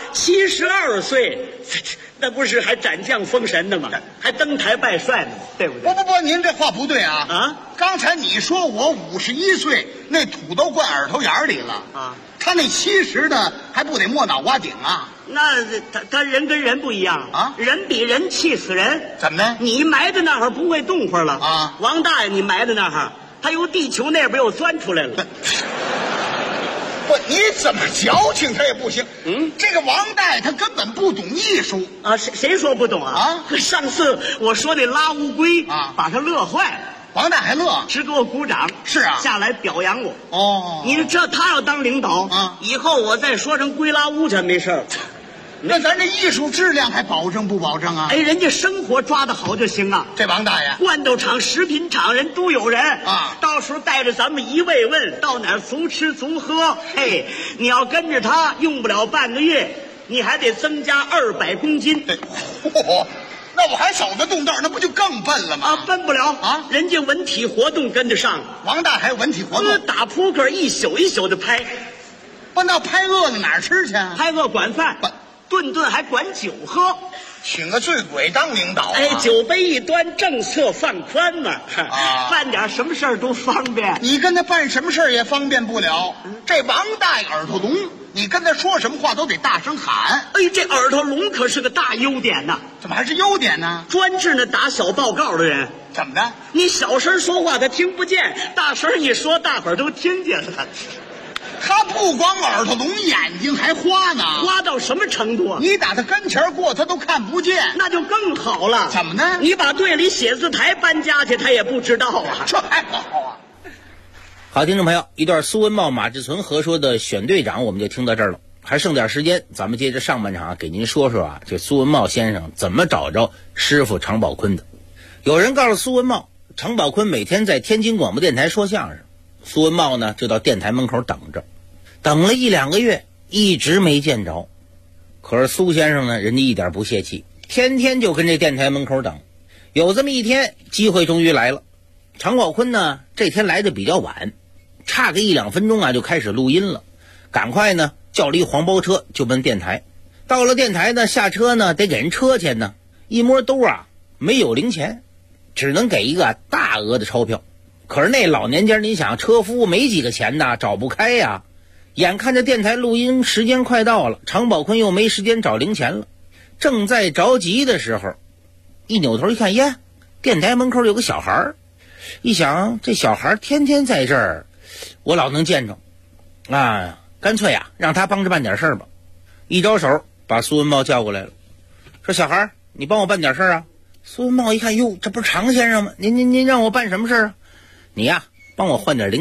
72岁。那不是还斩将封神的吗？还登台拜帅呢，对不对？ 不，您这话不对啊！ 啊， 刚才你说我51岁，那土都灌耳朵眼里了啊！ 他那70的还不得没脑瓜顶啊？ 那他人跟人不一样啊， 人比人气死人。 怎么呢？ 你埋在那儿不会动会儿了啊？ 王大爷，你埋在那儿，他由地球那边又钻出来了。 不，你怎么矫情他也不行。这个王大爷他根本不懂艺术啊！谁说不懂啊？ 啊！ 上次我说那拉乌龟啊， 把他乐坏了。 王大还乐， 直给我鼓掌。 是啊， 下来表扬我。 哦， 你这他要当领导啊， 以后我再说成龟拉乌全没事儿。 那咱这艺术质量还保证不保证啊？ 哎，人家生活抓得好就行啊。 这王大爷， 罐头厂、食品厂人都有人啊， 到时候带着咱们一慰问，到哪儿足吃足喝。嘿，你要跟着他，用不了半个月，你还得增加200公斤。 嚯，那我还走得动道，那不就更笨了吗？ 啊，笨不了啊！ 人家文体活动跟得上。 王大还有文体活动， 打扑克一宿一宿的拍。 不，那拍饿了哪儿吃去？ 拍饿管饭。顿顿还管酒喝， 请个醉鬼当领导啊！ 哎，酒杯一端，政策放宽嘛， 啊， 办点什么事儿都方便。 你跟他办什么事儿也方便不了。这王大爷耳朵聋，你跟他说什么话都得大声喊。 哎，这耳朵聋可是个大优点呐！ 怎么还是优点呢？ 专治那打小报告的人。 怎么的？ 你小声说话他听不见，大声一说大伙儿都听见了。 他不光耳朵聋，眼睛还花呢。 花到什么程度啊？ 你打他跟前过，他都看不见， 那就更好了。 怎么呢？ 你把队里写字台搬家去，他也不知道啊。 这还不好啊？ 好，听众朋友，一段苏文茂、马志存合说的选队长，我们就听到这儿了。还剩点时间，咱们接着上半场给您说说啊，这苏文茂先生怎么找着师傅常宝坤的。有人告诉苏文茂，常宝坤每天在天津广播电台说相声，苏文茂呢就到电台门口等着。等了1-2个月，一直没见着。可是苏先生呢，人家一点不泄气，天天就跟这电台门口等。有这么一天，机会终于来了。常宝坤呢，这天来的比较晚，差个1-2分钟啊，就开始录音了。赶快呢，叫了一黄包车就奔电台。到了电台呢，下车呢得给人车钱呢，一摸兜啊没有零钱，只能给一个大额的钞票。可是那老年间，你想车夫没几个钱呐，找不开呀。眼看着电台录音时间快到了，常宝坤又没时间找零钱了，正在着急的时候，一扭头一看，呀，电台门口有个小孩，一想这小孩天天在这儿，我老能见着啊，干脆啊让他帮着办点事儿吧。一招手把苏文茂叫过来了，说小孩，你帮我办点事儿啊。苏文茂一看，哟，这不是常先生吗？您让我办什么事儿啊？你呀帮我换点零钱，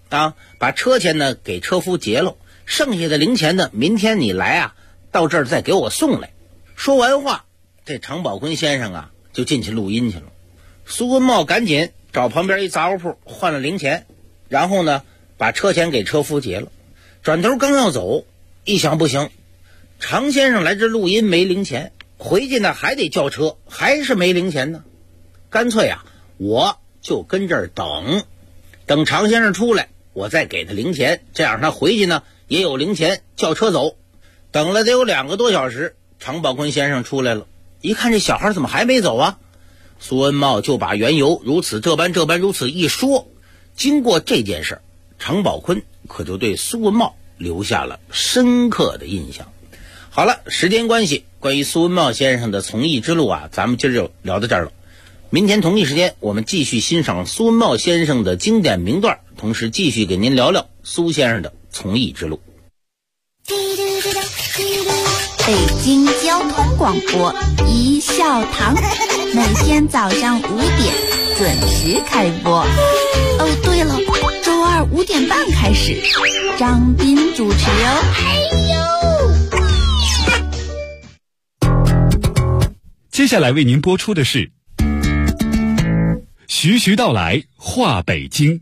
把车钱呢给车夫结了，剩下的零钱呢，明天你来到这儿再给我送来。说完话，这常宝坤先生就进去录音去了。苏文茂赶紧找旁边一杂货铺换了零钱，然后呢把车钱给车夫结了。转头刚要走，一想不行，常先生来这录音没零钱，回去呢还得叫车，还是没零钱呢。干脆我就跟这儿等常先生出来，我再给他零钱，这样他回去呢也有零钱叫车走。等了得有2个多小时，常宝坤先生出来了，一看这小孩怎么还没走苏文茂就把缘由如此这般如此一说。经过这件事，常宝坤可就对苏文茂留下了深刻的印象。好了，时间关系，关于苏文茂先生的从艺之路咱们今儿就聊到这儿了。明天同一时间，我们继续欣赏苏文茂先生的经典名段，同时继续给您聊聊苏先生的从艺之路。 北京交通广播一笑堂，每天早上5点准时开播。哦，对了，周二5点半开始，张斌主持接下来为您播出的是徐徐道来话北京。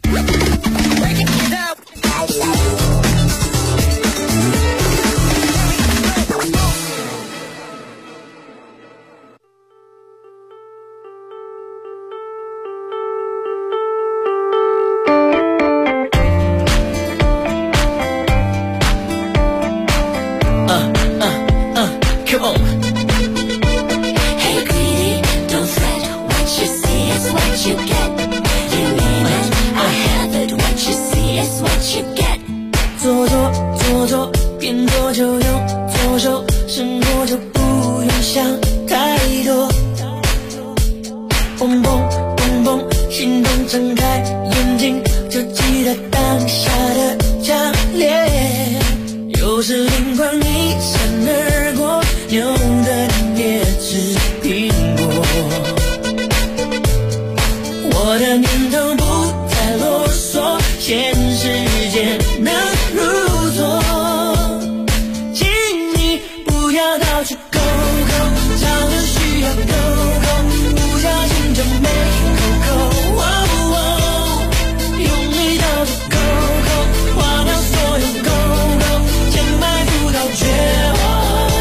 Come on. Hey, greedy, don't fret. What you see is what you get. You name it, I have it. What you see is what you get. 做，边做就用左手，生活就不用想太多。蹦蹦蹦蹦，心动睁开眼睛，就记得当下的强烈。有时灵光一闪而过，牛的也吃苹果。我的念头不再啰嗦，现实间能如昨。请你不要到处勾勾，找的需要勾勾，不小心就没勾勾。用力到处勾勾，花掉所有勾勾，钱买不到绝望。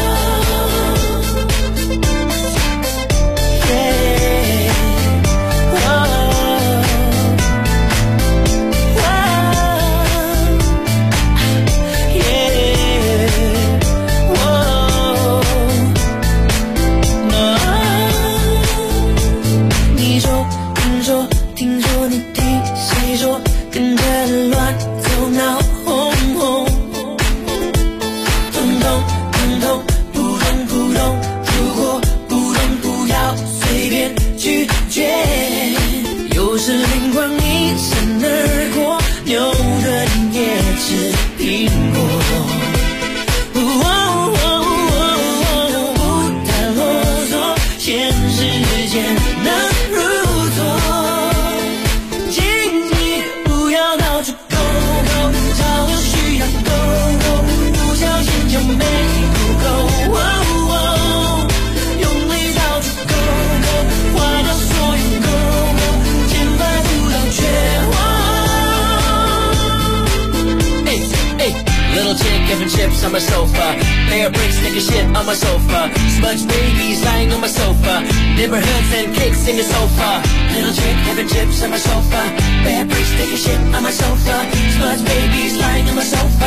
On my sofa, bear bricks, nigga shit on my sofa, smudge babies lying on my sofa, neighborhoods and cakes in the sofa, little chick having chips on my sofa, bear bricks, nigga shit on my sofa, smudge babies lying on my sofa.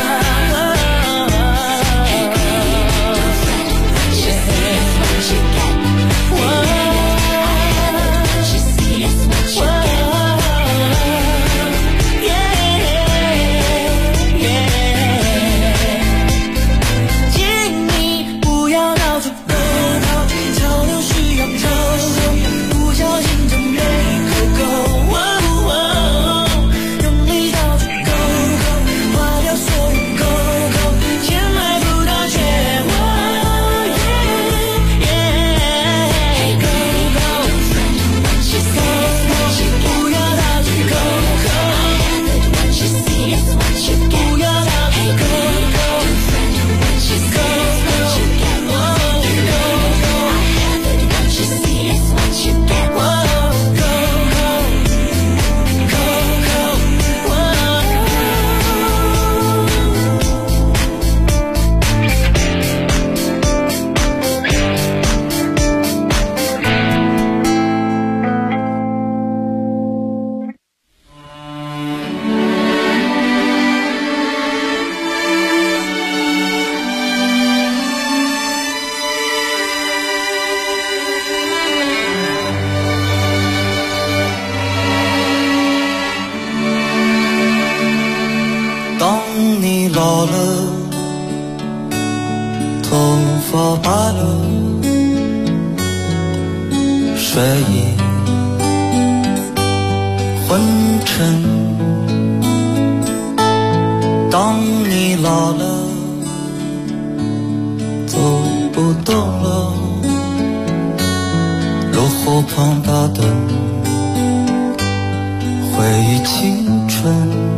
Hey, don't fret, what you see is what you get. What you see is what you get. 头发白了，睡意昏沉。当你老了，走不动了，炉火旁打灯，回忆青春。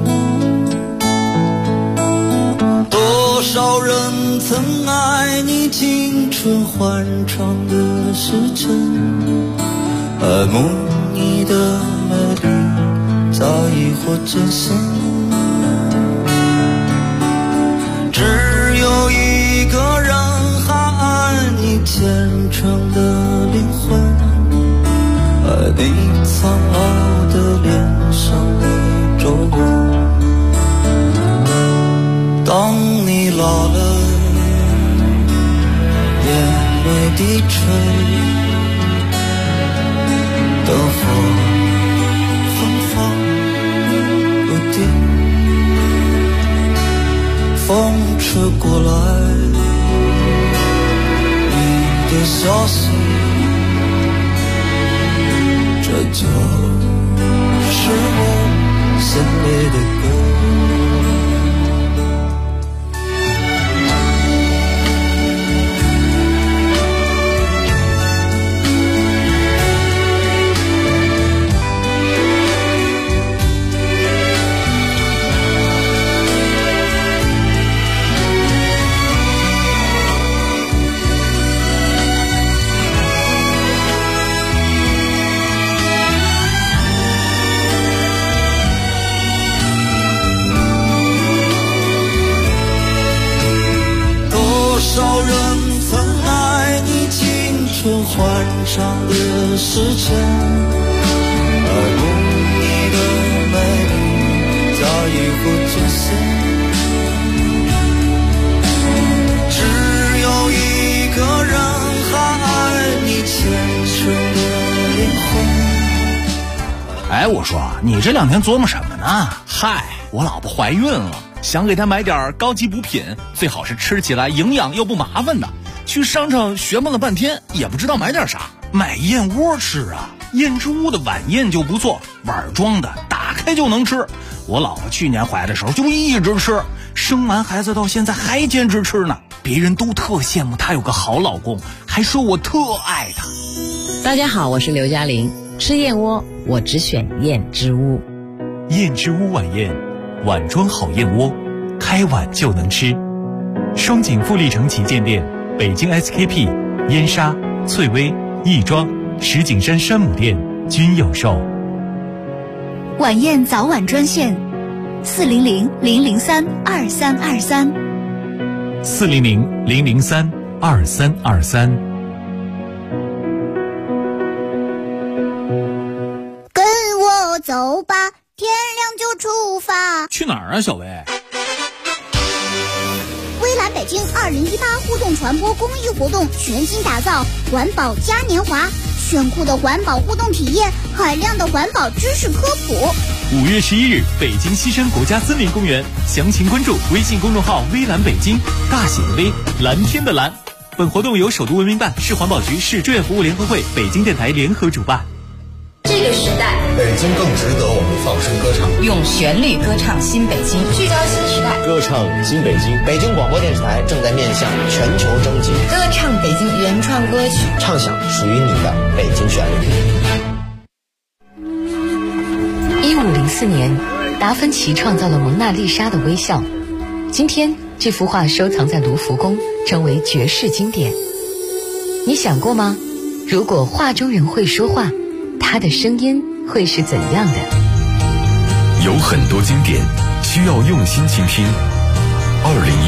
多少人曾爱你青春欢畅的时辰，爱慕你的美丽早已或真身。只有一个人还爱你虔诚的灵魂，爱你苍老的脸上的皱纹。当你老了，眼泪低垂，灯火芬芳不定，风吹过来你的消息，这就是我心里的歌。欢畅的时辰，爱慕你的美丽早已不真实，只有一个人还爱你虔诚的灵魂。 哎，我说你这2天琢磨什么呢？嗨，我老婆怀孕了，想给她买点高级补品，最好是吃起来营养又不麻烦的。去商场学摸了半天，也不知道买点啥。买燕窝吃啊，燕之屋的晚宴就不错，碗装的，打开就能吃。我老婆去年怀的时候就一直吃，生完孩子到现在还坚持吃呢。别人都特羡慕她有个好老公，还说我特爱她。 大家好，我是刘嘉玲。吃燕窝，我只选燕之屋。 燕之屋晚宴，碗装好燕窝，开碗就能吃。双井富力城旗舰店。北京 SKP、燕莎、翠微、亦庄、石景山山姆店均有售。 晚宴早晚专线：400-003-2323。 400-003-2323。 跟我走吧，天亮就出发。 去哪儿啊，小薇？ 微蓝北京2018互动传播公益活动全新打造环保嘉年华，炫酷的环保互动体验，海量的环保知识科普。 5月11日，北京西山国家森林公园，详情关注微信公众号微蓝北京，大写的微，蓝天的蓝。本活动由首都文明办、市环保局、市志愿服务联合会、北京电台联合主办。 这个时代， 北京更值得我们放声歌唱。 用旋律歌唱新北京，聚焦新时代， 歌唱新北京。北京广播电视台正在面向全球征集， 歌唱北京原创歌曲， 唱响属于你的北京旋律。 1504年，达芬奇创造了蒙娜丽莎的微笑。今天，这幅画收藏在卢浮宫，成为绝世经典。你想过吗？如果画中人会说话，他的声音会是怎样的？ 有很多经典需要用心倾听。2018